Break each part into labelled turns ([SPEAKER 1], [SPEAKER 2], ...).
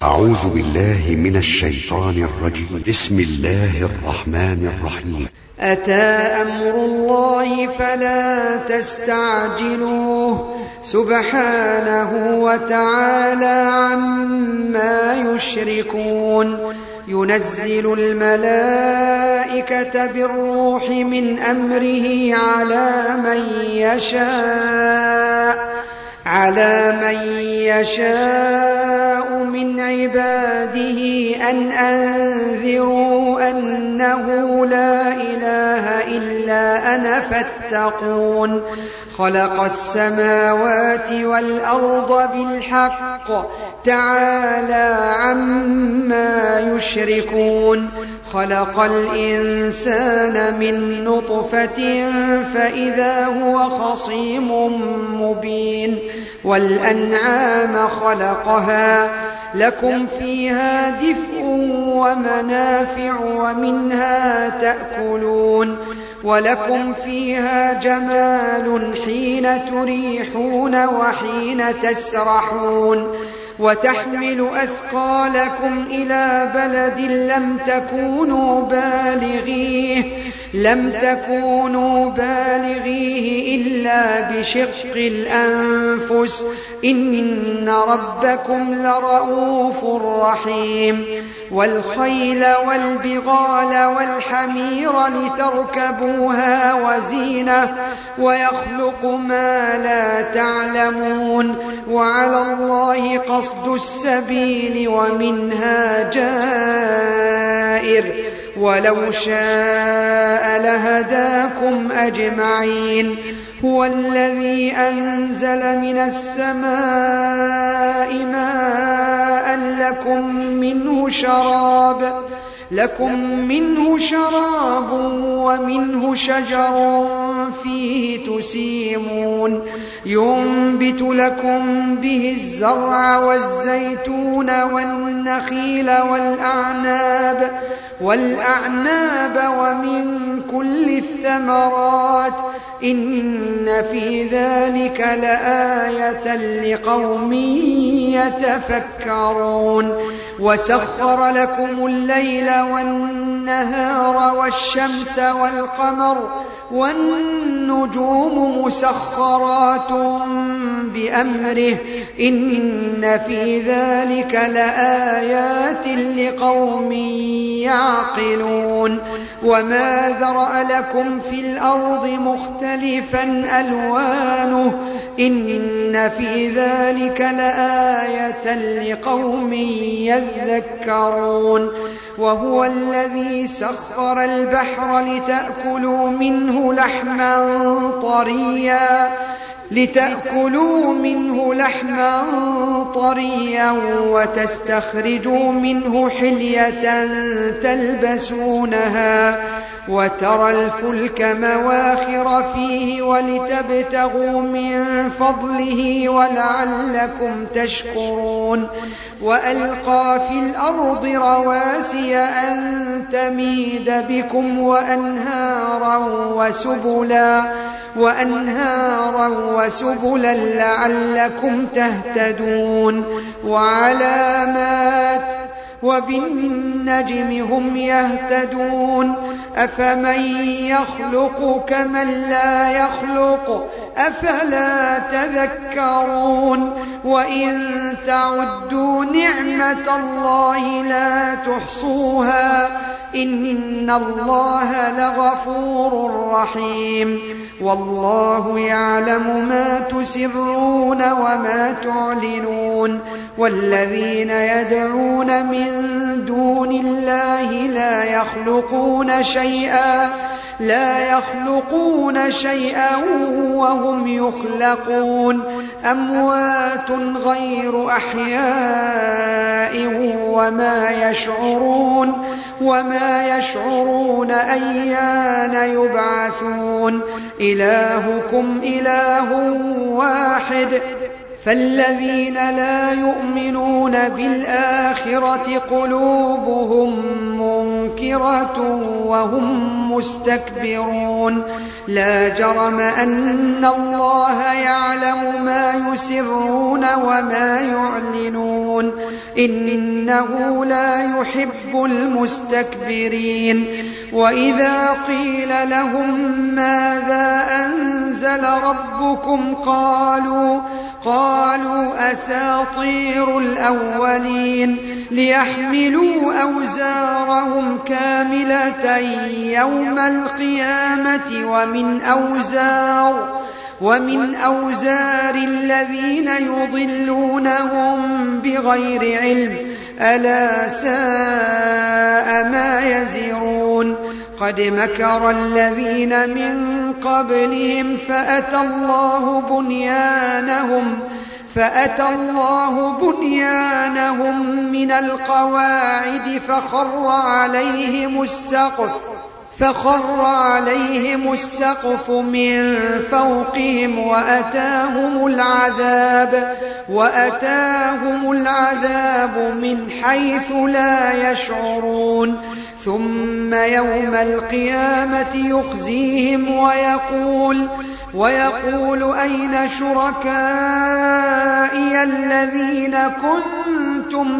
[SPEAKER 1] أعوذ بالله من الشيطان الرجيم. بسم الله الرحمن الرحيم.
[SPEAKER 2] أتى أمر الله فلا تستعجلوه سبحانه وتعالى عما يشركون. ينزل الملائكة بالروح من أمره على من يشاء من عباده أن أنذروا أنه لا إله إلا أنا فاتقون. خلق السماوات والأرض بالحق تعالى عما يشركون. خلق الإنسان من نطفة فإذا هو خصيم مبين. والأنعام خلقها لكم فيها دفء ومنافع ومنها تأكلون. ولكم فيها جمال حين تريحون وحين تسرحون. وتحمل أثقالكم إلى بلد لم تكونوا بالغيه إلا بشق الأنفس إن ربكم لرؤوف رحيم. والخيل والبغال والحمير لتركبوها وزينة ويخلق ما لا تعلمون. وعلى الله قصد السبيل ومنها جائر ولو شاء لهداكم أجمعين. هو الذي أنزل من السماء ماء لكم منه شراب ومنه شجر فيه تسيمون. ينبت لكم به الزرع والزيتون والنخيل والأعناب ومن كل الثمرات إن في ذلك لآية لقوم يتفكرون. وسخر لكم الليل والنهار والشمس والقمر والنجوم مسخرات بأمره إن في ذلك لآيات لقوم يعقلون. وما ذرأ لكم في الأرض مختلفا ألوانه إن في ذلك لآية لقوم يذكرون. وهو الذي سخر البحر لتأكلوا منه لحما طريا وتستخرجوا منه حلية تلبسونها. وترى الفلك مواخر فيه ولتبتغوا من فضله ولعلكم تشكرون. وألقى في الأرض رواسي أن تميد بكم وأنهارا وسبلا لعلكم تهتدون. وعلامات وبالنجم هم يهتدون. أفمن يخلق كمن لا يخلق أفلا تذكرون. وإن تعدوا نعمة الله لا تحصوها إن الله لغفور رحيم. والله يعلم ما تسرون وما تعلنون. والذين يدعون من دون الله لا يخلقون شيئا وهم يخلقون. أموات غير أحياء وما يشعرون أيان يبعثون. إلهكم إله واحد فالذين لا يؤمنون بالآخرة قلوبهم منكرة وهم مستكبرون لا جرم أن الله يعلم ما يسرون وما يعلنون إنه لا يحب المستكبرين وإذا قيل لهم ماذا أنزل ربكم قالوا أساطير الأولين ليحملوا أوزارهم كاملة يوم القيامة ومن أوزار الذين يضلونهم بغير علم ألا ساء ما يزرون قد مكر الذين من قبلهم فأتى الله بنيانهم من القواعد فخر عليهم السقف من فوقهم وأتاهم العذاب من حيث لا يشعرون ثم يوم القيامة يخزيهم ويقول أين شركائي الذين كنتم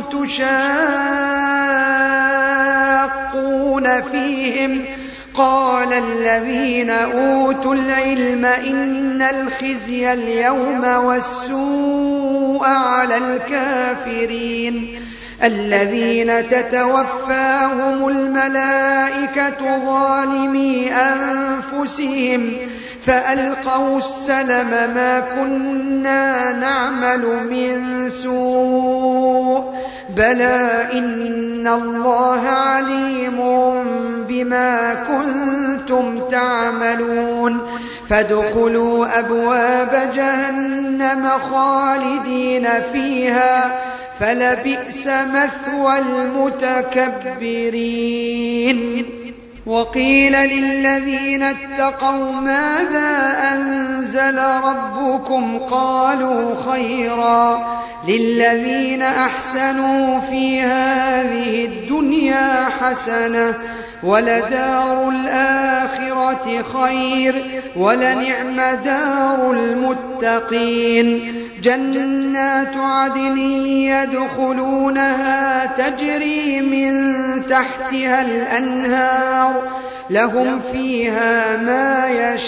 [SPEAKER 2] تشاقون فيهم قال الذين أوتوا العلم إن الخزي اليوم والسوء على الكافرين الذين تتوفاهم الملائكة ظالمي أنفسهم فألقوا السلم ما كنا نعمل من سوء بلى إن الله عليم بما كنتم تعملون فادخلوا أبواب جهنم خالدين فيها فلبئس مثوى المتكبرين وقيل للذين اتقوا ماذا أنزل ربكم قالوا خيرا للذين أحسنوا في هذه الدنيا حسنة ولدار الآخرة خير ولنعم دار المتقين جنات عدن يدخلونها تجري من تحتها الأنهار لهم فيها ما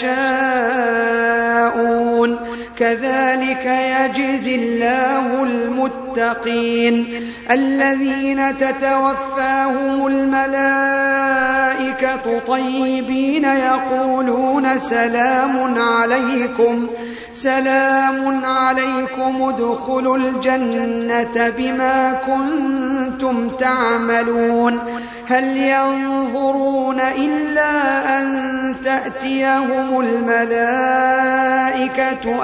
[SPEAKER 2] يشاءون كذلك يجزي الله المتقين الذين تتوفاهم الملائكة طيبين يقولون سلام عليكم ادخلوا الجنة بما كنتم تعملون هل ينظرون إلا أن تأتيهم الملائكة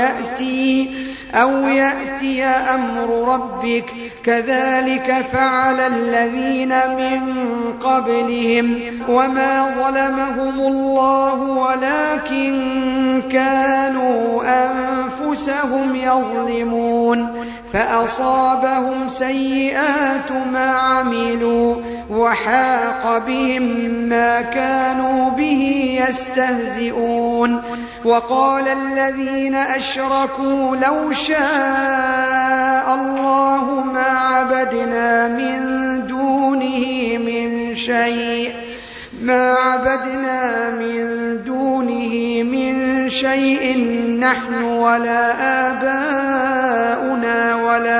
[SPEAKER 2] أو يأتي أمر ربك كذلك فعل الذين من قبلهم وما ظلمهم الله ولكن كانوا أنفسهم يظلمون فأصابهم سيئات ما عملوا وحاق بهم ما كانوا به يستهزئون وقال الذين أشركوا لو شاء الله ما عبدنا من دونه من شيء نحن ولا آباؤنا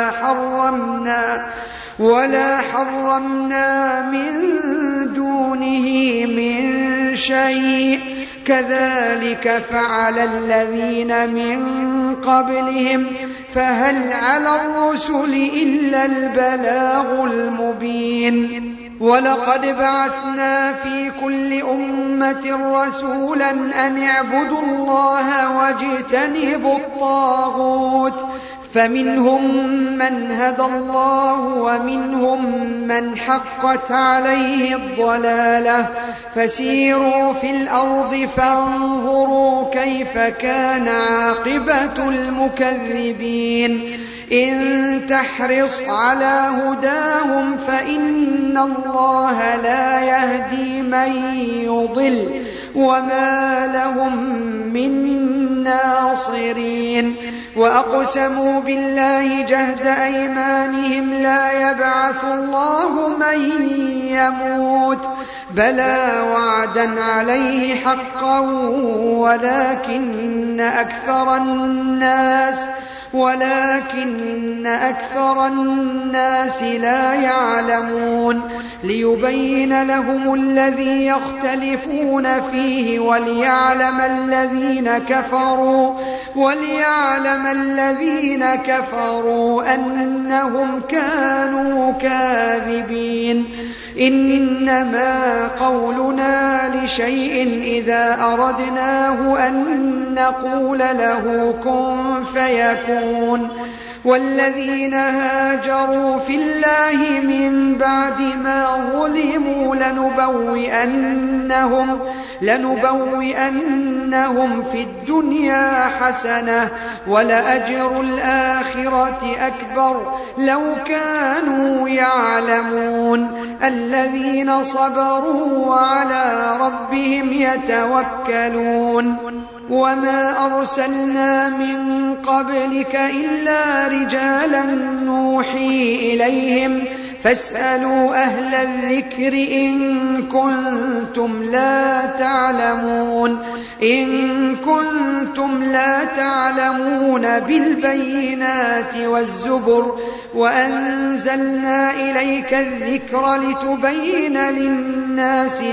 [SPEAKER 2] ولا حرمنا من دونه من شيء كذلك فعل الذين من قبلهم فهل على الرسل إلا البلاغ المبين ولقد بعثنا في كل أمة رسولا أن اعبدوا الله واجتنبوا الطاغوت فمنهم من هدى الله ومنهم من حقت عليه الضلالة فسيروا في الأرض فانظروا كيف كان عاقبة المكذبين إن تحرص على هداهم فإن الله لا يهدي من يضل وما لهم من ناصرين وأقسموا بالله جهد أيمانهم لا يبعث الله من يموت بلى وعدا عليه حقا ولكن أكثر الناس لا يعلمون ليبين لهم الذي يختلفون فيه وليعلم الذين كفروا أنهم كانوا كاذبين إنما قولنا لشيء إذا أردناه أن نقول له كن فيكون والذين هاجروا في الله من بعد ما ظلموا لنبوئنهم في الدنيا حسنة ولأجر الآخرة أكبر لو كانوا يعلمون الذين صبروا وعلى ربهم يتوكلون وما أرسلنا من قبلك إلا رجالا نوحي إليهم فاسألوا أهل الذكر إن كنتم لا تعلمون بالبينات والزبر وأنزلنا إليك الذكر لتبين للناس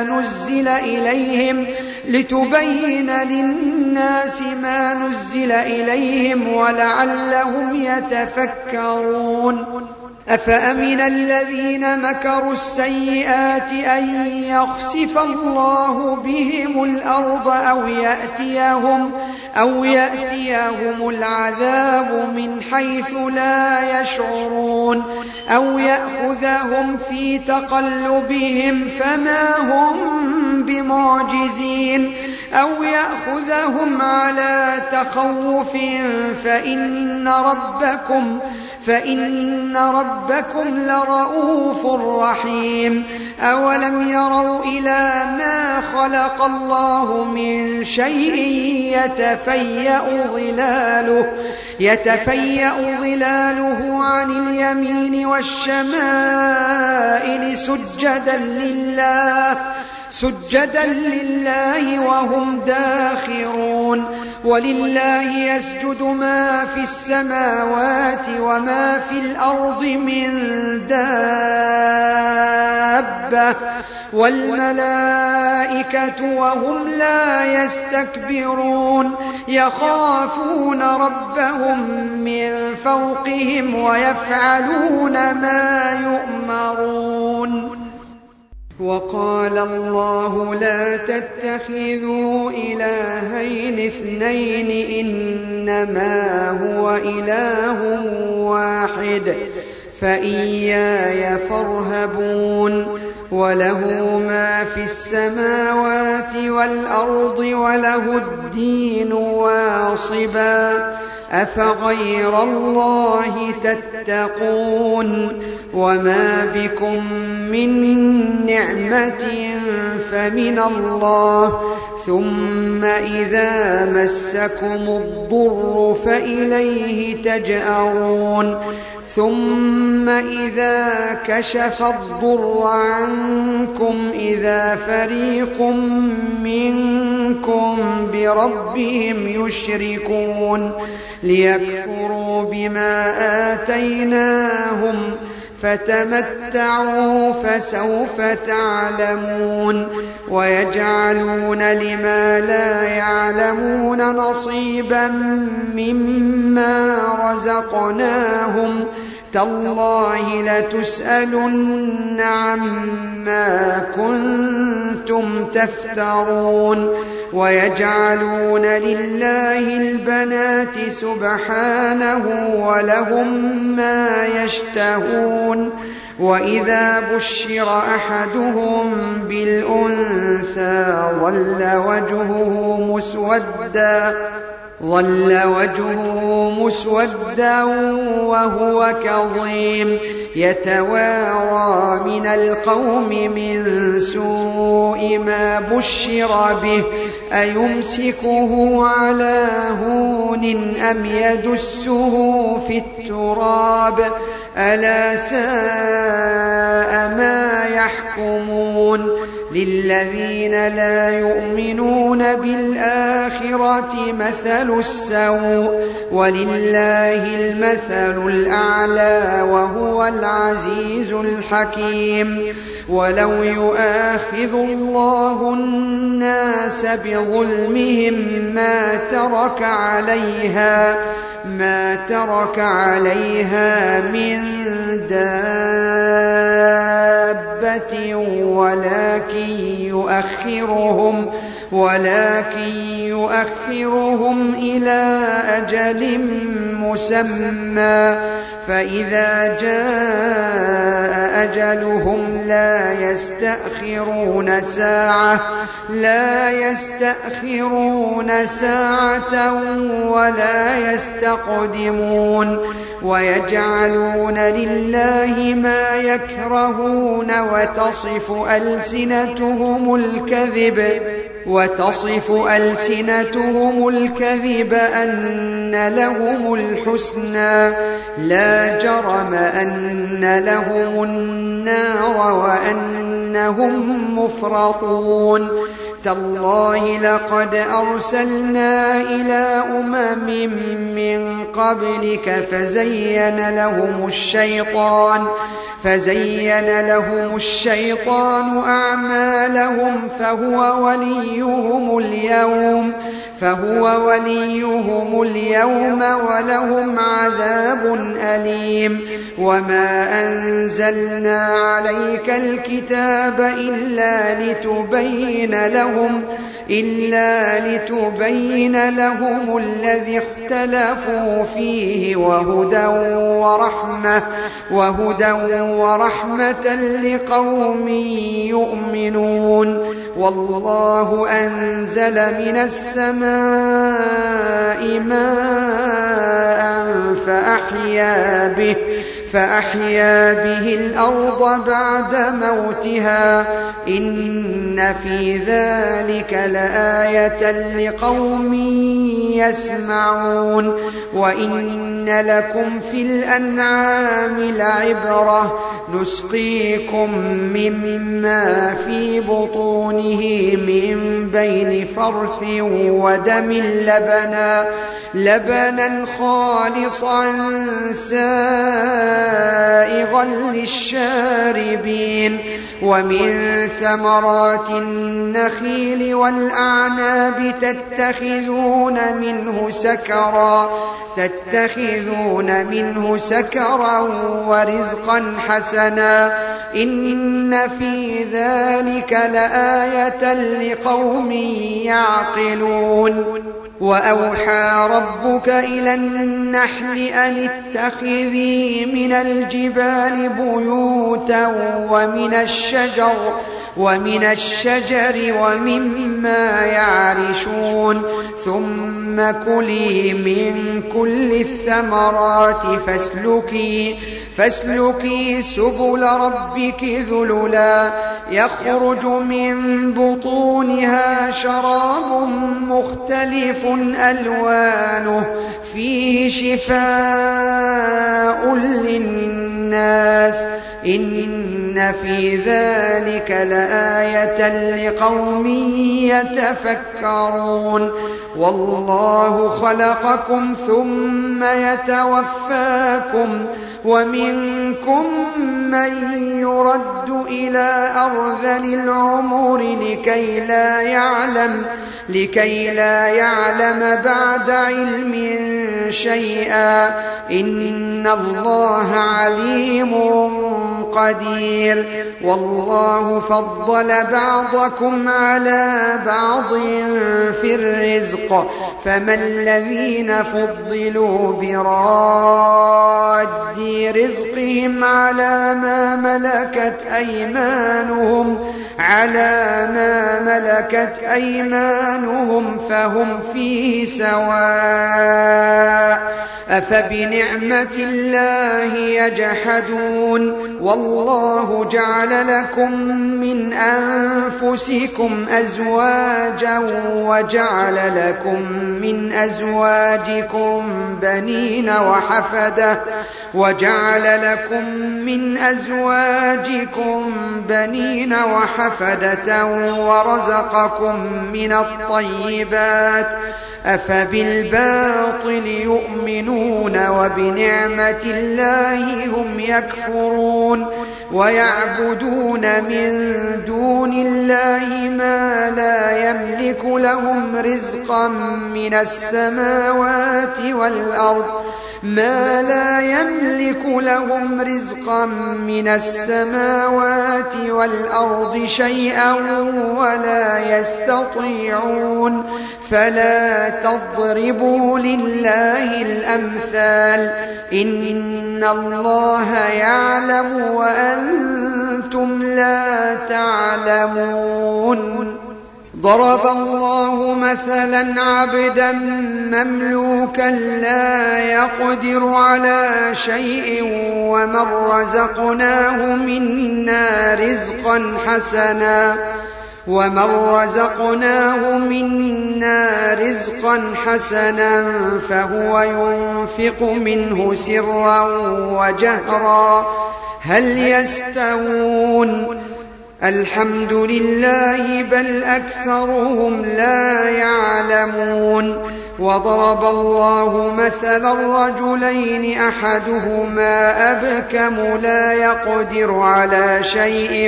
[SPEAKER 2] ما نزل إليهم ولعلهم يتفكرون أفأمن الذين مكروا السيئات أن يخسف الله بهم الأرض أو يأتيهم العذاب من حيث لا يشعرون أو يأخذهم في تقلبهم فما هم بمعجزين أو يأخذهم على تخوف فإن ربكم لرؤوف رحيم أولم يروا إلى ما خلق الله من شيء يتفيأ ظلاله عن اليمين والشمائل سجدا لله وهم داخرون ولله يسجد ما في السماوات وما في الأرض من دابة والملائكة وهم لا يستكبرون يخافون ربهم من فوقهم ويفعلون ما يؤمرون وقال الله لا تتخذوا إلهين اثنين إنما هو إله واحد فإياي فارهبون وله ما في السماوات والأرض وله الدين واصبا أفغير الله تتقون وما بكم من نعمة فمن الله ثم إذا مسكم الضر فإليه تجأرون ثم إذا كشف الضر عنكم إذا فريق منكم بربهم يشركون ليكفروا بما آتيناهم فتمتعوا فسوف تعلمون ويجعلون لما لا يعلمون نصيبا مما رزقناهم تالله لتسألن عما كنتم تفترون ويجعلون لله البنات سبحانه ولهم ما يشتهون وإذا بشر أحدهم بالأنثى ظل وجهه مسودا وهو كظيم يتوارى من القوم من سوء ما بشر به أيمسكه على هون أم يدسه في التراب ألا ساء ما يحكمون للذين لا يؤمنون بالآخرة مثل السوء ولله المثل الأعلى وهو العزيز الحكيم ولو يؤاخذ الله الناس بظلمهم ما ترك عليها من دابة ولكن يؤخرهم إلى أجل مسمى فإذا جاء أجلهم لا يستأخرون ساعة ولا يستقدمون ويجعلون لله ما يكرهون وتصف ألسنتهم الكذب أن لهم الحسنى لا جرم أن لهم النار وأنهم مفرطون تالله لقد أرسلنا إلى أمم من قبلك فزين لهم الشيطان أعمالهم فهو وليهم اليوم ولهم عذاب أليم وما أنزلنا عليك الكتاب إلا لتبين لهم الذي اختلفوا فيه وهدى ورحمة لقوم يؤمنون والله أنزل من السماء ماء فأحيا به الأرض بعد موتها إن في ذلك لآية لقوم يسمعون وإن لكم في الأنعام لعبرة نسقيكم مما في بطونه من بين فرث ودم لبنا خالصا سائغا للشاربين ومن ثمرات النخيل والأعناب تتخذون منه سكرا ورزقا حسنا إن في ذلك لآية لقوم يعقلون وأوحى ربك إلى النحل أن اتخذي من الجبال بيوتا ومن الشجر ومما يعرشون ثم كلي من كل الثمرات فاسلكي سبل ربك ذللا يخرج من بطونها شراب مختلف ألوانه فيه شفاء للناس إن في ذلك لآية لقوم يتفكرون والله خلقكم ثم يتوفاكم ومنكم من يرد إلى أرذل العمر لكي لا يعلم بعد علم شيئا إن الله عليم قدير والله فضل بعضكم على بعض في الرزق فما الذين فضلوا براد رزقهم على ما ملكت أيمانهم فهم فيه سواء أفبنعمة الله يجحدون والله جعل لكم من أنفسكم أزواجا وجعل لكم من أزواجكم بنين وحفدة ورزقكم من الطيبات أفبالباطل يؤمنون وبنعمة الله هم يكفرون ويعبدون من دون الله ما لا يملك لهم رزقا من السماوات والأرض شيئا ولا يستطيعون فلا تضربوا لله الأمثال إن الله يعلم وأنتم لا تعلمون ضرب الله مثلا عبدا مملوكا لا يقدر على شيء ومن رزقناه منا رزقا حسنا فهو ينفق منه سرا وجهرا هل يستوون الحمد لله بل أكثرهم لا يعلمون وضرب الله مثلا الرجلين أحدهما أبكم لا يقدر على شيء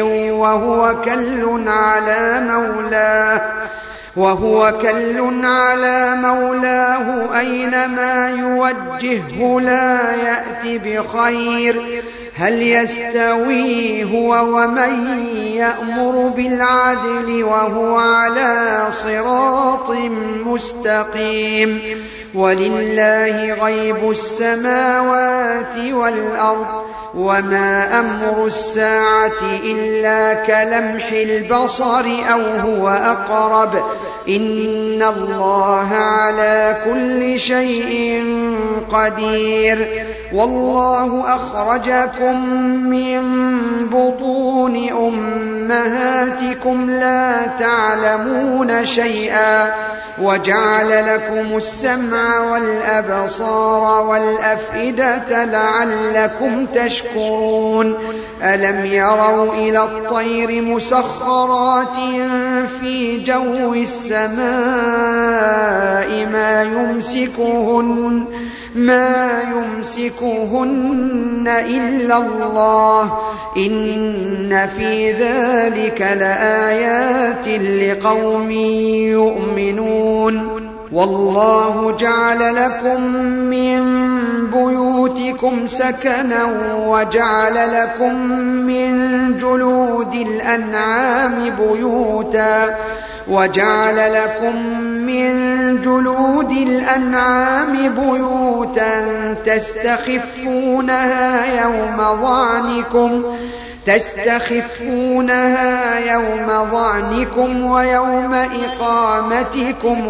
[SPEAKER 2] وهو كل على مولاه أينما يوجهه لا يأتي بخير هل يستوي هو ومن يأمر بالعدل وهو على صراط مستقيم ولله غيب السماوات والأرض وما أمر الساعة إلا كلمح البصر أو هو أقرب إن الله على كل شيء قدير والله أخرجكم من بطون أمهاتكم لا تعلمون شيئا وجعل لكم السمع والأبصار والأفئدة لعلكم تشكرون ألم يروا إلى الطير مسخرات في جو السماء ما يمسكهن إلا الله إن في ذلك لآيات لقوم يؤمنون والله جعل لكم من بيوتكم سكنا وجعل لكم من جلود الأنعام بيوتا تستخفونها يوم ظعنكم ويوم إقامتكم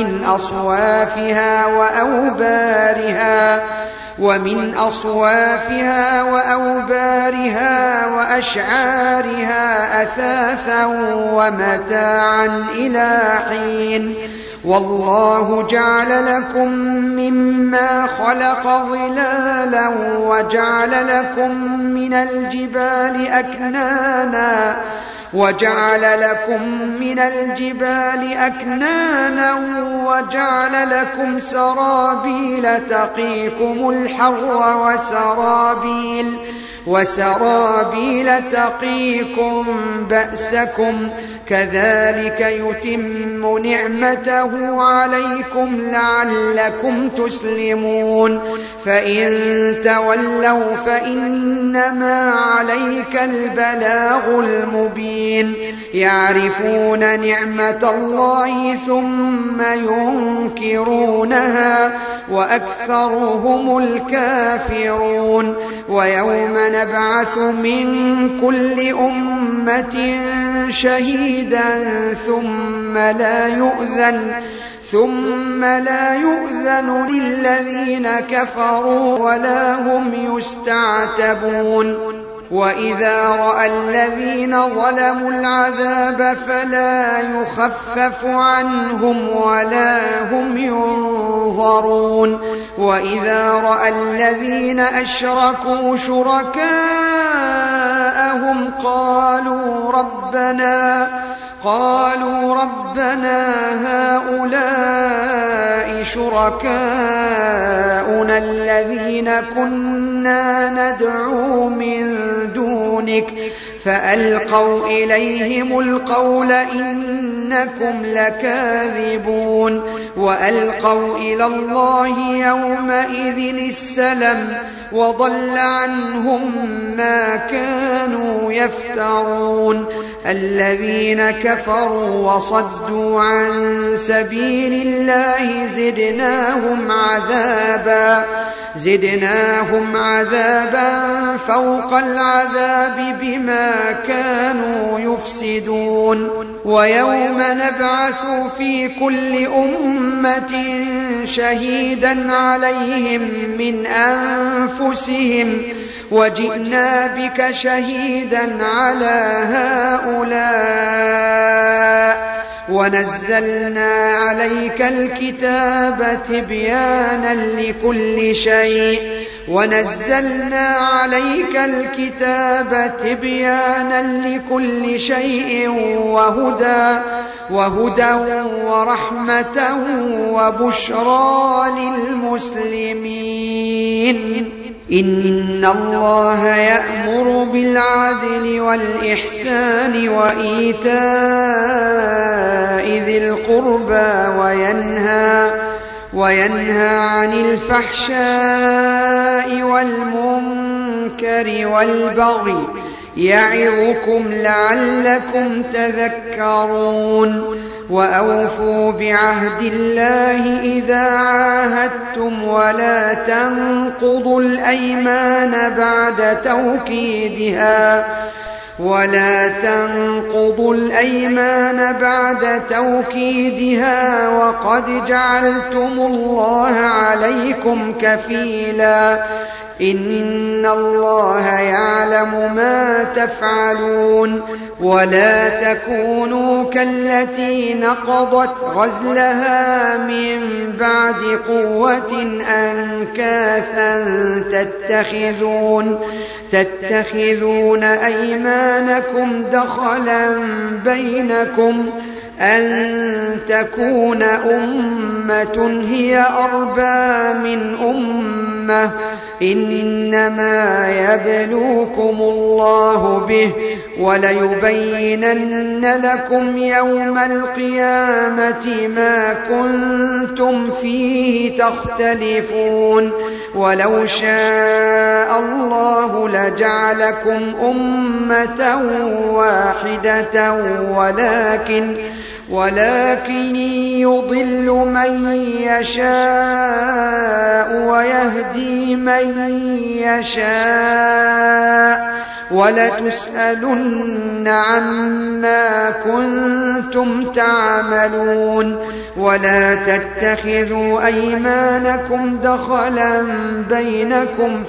[SPEAKER 2] ومن أصوافها وأوبارها وأشعارها أثاثا ومتاعا إلى حين والله جعل لكم مما خلق ظلالا وجعل لكم من الجبال أكنانا وجعل لكم سرابيل تقيكم الحر وسرابيل تقيكم بأسكم كذلك يتم نعمته عليكم لعلكم تسلمون فإن تولوا فإنما عليك البلاغ المبين يعرفون نعمة الله ثم ينكرونها وأكثرهم الكافرون ويوم نبعث من كل أمة شهيدا ثم لا يؤذن للذين كفروا ولا هم يستعتبون وإذا رأى الذين ظلموا العذاب فلا يخفف عنهم ولا هم ينظرون وإذا رأى الذين أشركوا شركاءهم قالوا ربنا هؤلاء شركاؤنا الذين كنا ندعو من دونك فألقوا إليهم القول إنكم لكاذبون وألقوا إلى الله يومئذ السلم وضل عنهم ما كانوا يفترون الذين كفروا وصدوا عن سبيل الله زدناهم عذابا فوق العذاب بما كانوا يفسدون ويوم نبعث في كل أمة شهيدا عليهم من أنفسهم وجئنا بك شهيدا على هؤلاء ونزلنا عليك الكتاب تبيانا لكل شيء وهدى ورحمة وبشرى للمسلمين إن الله يأمر بالعدل والإحسان وإيتاء ذي القربى وينهى عن الفحشاء والمنكر والبغي يعظكم لعلكم تذكرون وأوفوا بعهد الله إذا عاهدتم ولا تنقضوا الأيمان بعد توكيدها وقد جعلتم الله عليكم كفيلا إن الله يعلم ما تفعلون ولا تكونوا كالتي نقضت غزلها من بعد قوة أنكاثا تتخذون أيمانكم دخلا بينكم أن تكون أمة هي أربى من أمة إنما يبلوكم الله به وليبينن لكم يوم القيامة ما كنتم فيه تختلفون ولو شاء الله لجعلكم أمة واحدة ولكن يضل من يشاء ويهدي من يشاء ولتسألن عما كنتم تعملون ولا تتخذوا أيمانكم دخلا بينكم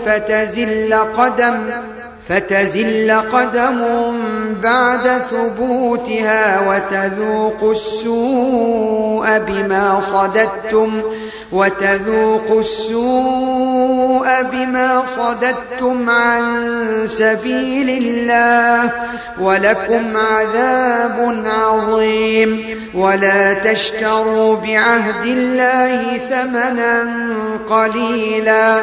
[SPEAKER 2] فتزل قدم بعد ثبوتها وتذوقوا السوء بما صددتم عن سبيل الله ولكم عذاب عظيم ولا تشتروا بعهد الله ثمنا قليلا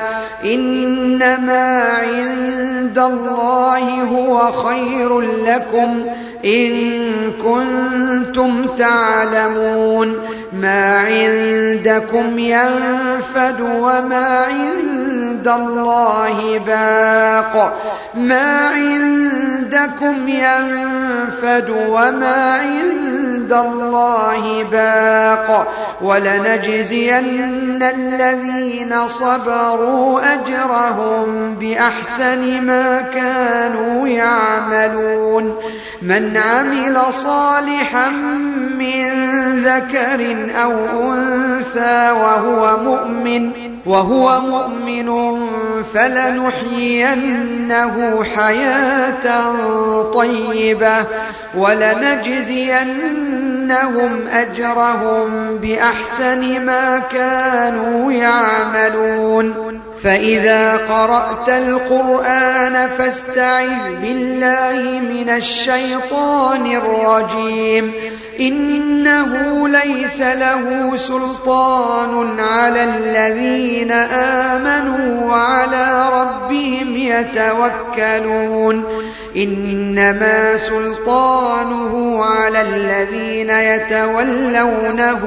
[SPEAKER 2] إنما عند الله هو خير لكم إن كنتم تعلمون ما عندكم ينفد وما عند الله باق ما عندكم ينفد وما عند الله باق ولنجزين الذين صبروا أجرهم بأحسن ما كانوا يعملون من عمل صالحا من ذكر أو أنثى وهو مؤمن فلنحيينه حياة طيبة ولنجزينهم أجرهم بأحسن ما كانوا يعملون فإذا قرأت القرآن فاستعذ بالله من الشيطان الرجيم إنه ليس له سلطان على الذين آمنوا وعلى ربهم يتوكلون إنما سلطانه على الذين يتولونه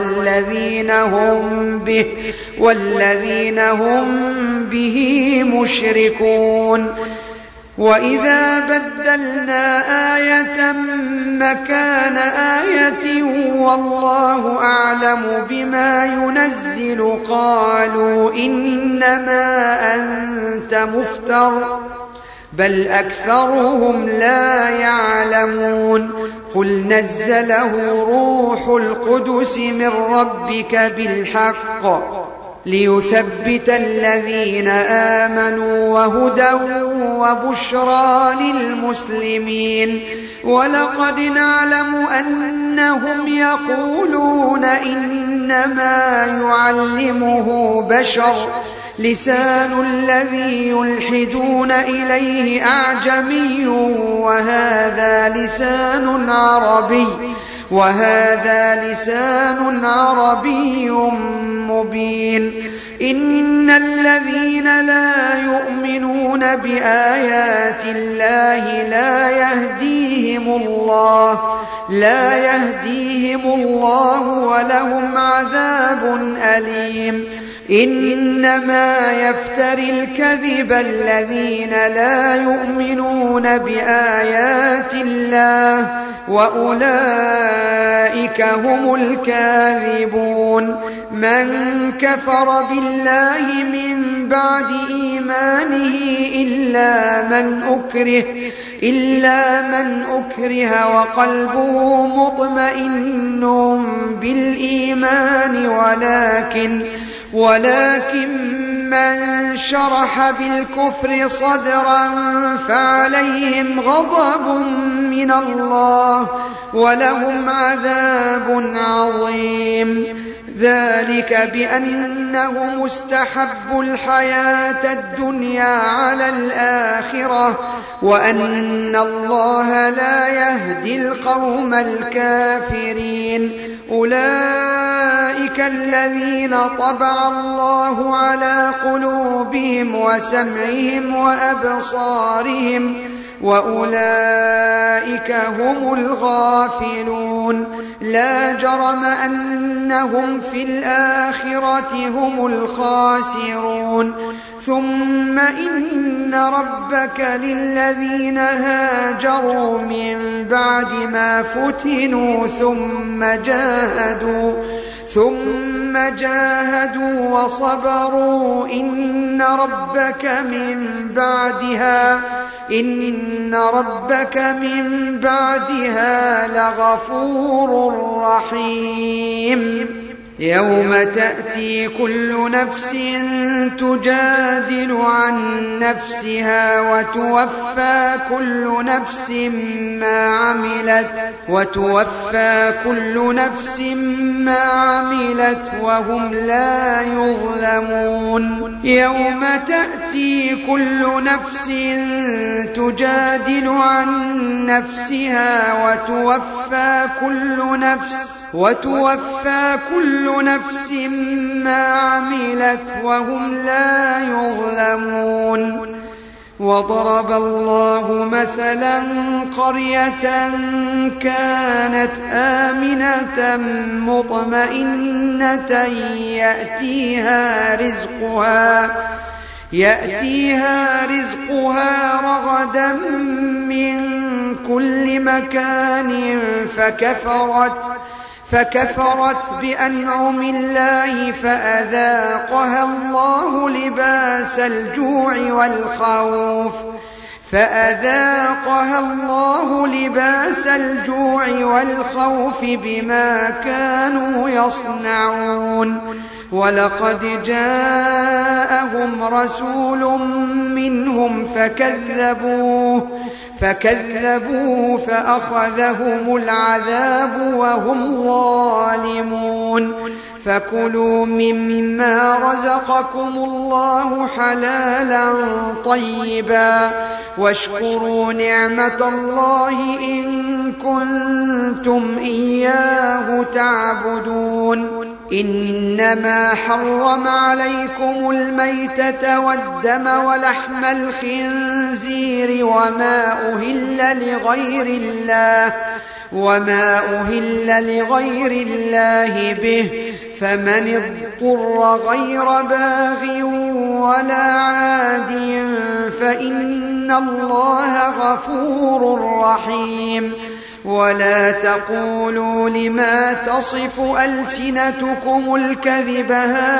[SPEAKER 2] والذين هم به مشركون وإذا بدلنا آية مكان آية والله أعلم بما ينزل قالوا إنما أنت مفتر بل أكثرهم لا يعلمون قل نزله روح القدس من ربك بالحق ليثبت الذين آمنوا وهدى وبشرى للمسلمين ولقد نعلم أنهم يقولون إنما يعلمه بشر لسان الذي يلحدون إليه أعجمي وهذا لسان عربي مبين إن الذين لا يؤمنون بآيات الله لا يهديهم الله ولهم عذاب أليم إنما يفتري الكذب الذين لا يؤمنون بآيات الله وأولئك هم الكاذبون من كفر بالله من بعد إيمانه إلا من أكره وقلبه مطمئن بالإيمان ولكن من شرح بالكفر صدرا فعليهم غضب من الله ولهم عذاب عظيم ذلك بأنهم استحبوا الحياة الدنيا على الآخرة وأن الله لا يهدي القوم الكافرين أولئك الذين طبع الله على قلوبهم وسمعهم وأبصارهم وأولئك هم الغافلون لا جرم أنهم في الآخرة هم الخاسرون ثم إن ربك للذين هاجروا من بعد ما فتنوا ثم جاهدوا وصبروا إن ربك من بعدها لغفور رحيم يوم تأتي كل نفس تجادل عن نفسها وتوفى كل نفس ما عملت وهم لا يظلمون يوم تأتي كل نفس تجادل عن نفسها وتوفى كل نفس ما عملت وهم لا يظلمون وضرب الله مثلا قرية كانت آمنة مطمئنة يأتيها رزقها رغدا من كل مكان فكفرت بأنعم الله فأذاقها الله لباس الجوع والخوف بما كانوا يصنعون ولقد جاءهم رسول منهم فكذبوه فأخذهم العذاب وهم ظالمون فكلوا مما رزقكم الله حلالا طيبا واشكروا نعمة الله إن كنتم إياه تعبدون إنما حرم عليكم الميتة والدم ولحم الخنزير وما أهل لغير الله به فمن اضطر غير باغ ولا عاد فإن الله غفور رحيم ولا تقولوا لما تصف ألسنتكم الكذب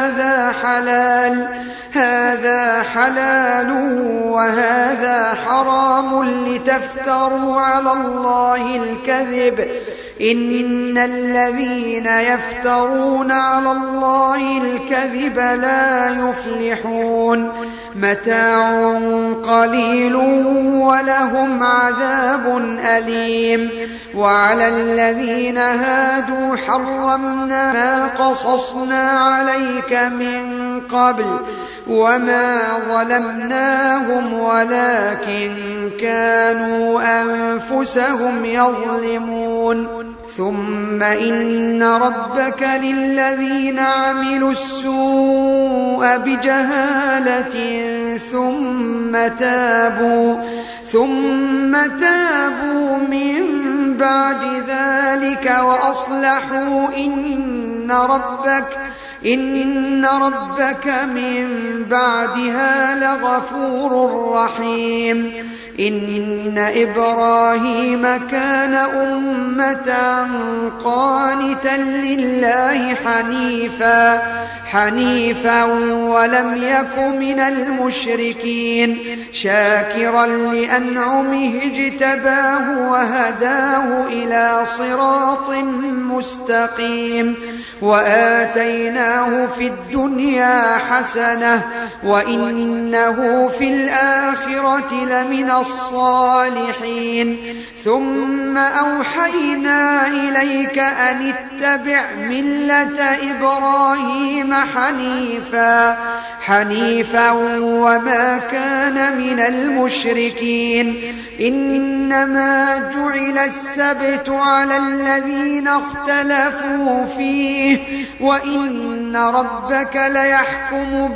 [SPEAKER 2] هذا حلال وهذا حرام لتفتروا على الله الكذب إن الذين يفترون على الله الكذب لا يفلحون متاع قليل ولهم عذاب أليم وعلى الذين هادوا حرمنا ما قصصنا عليك من قبل وما ظلمناهم ولكن كانوا أنفسهم يظلمون ثم إن ربك للذين عملوا السوء بجهالة ثم تابوا من بعد ذلك وأصلحوا إن ربك من بعدها لغفور رحيم إن إبراهيم كان أمة قانتا لله حنيفا ولم يك من المشركين شاكرا لأنعمه اجتباه وهداه إلى صراط مستقيم وآتيناه في الدنيا حسنة وإنه في الآخرة لمن الصالحين ثم أوحينا إليك أن اتبع ملة إبراهيم حنيفا وما كان من المشركين إنما جعل السبت على الذين اختلفوا فيه وإن ربك ليحكم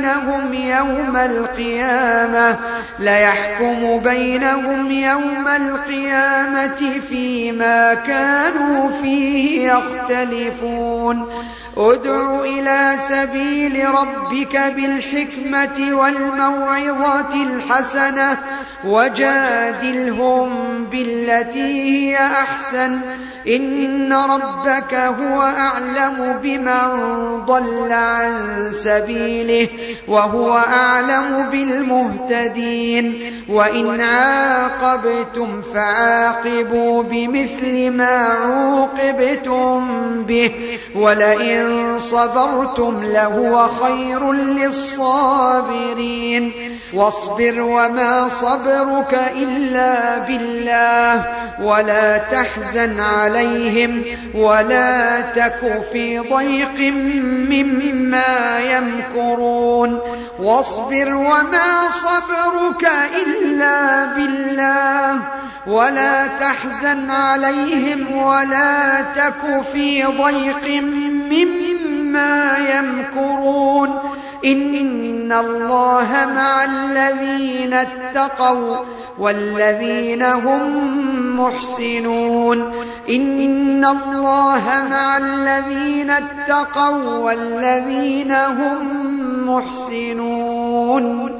[SPEAKER 2] بينهم يوم القيامة فيما كانوا فيه يختلفون ادع إلى سبيل ربك بالحكمة والموعظة الحسنة وجادلهم بالتي هي أحسن إن ربك هو أعلم بمن ضل عن سبيله وهو أعلم بالمهتدين وإن عاقبتم فعاقبوا بمثل ما عوقبتم به ولئن صبرتم لهو خير للصابرين واصبر وما صبرك إلا بالله ولا تحزن عليهم ولا تك في ضيق مما يمكرون واصبر وما صبرك إلا بالله ولا تحزن عليهم ولا تك في ضيق مما يمكرون إن الله مع الذين اتقوا والذين هم محسنون إن الله مع الذين اتقوا والذين هم محسنون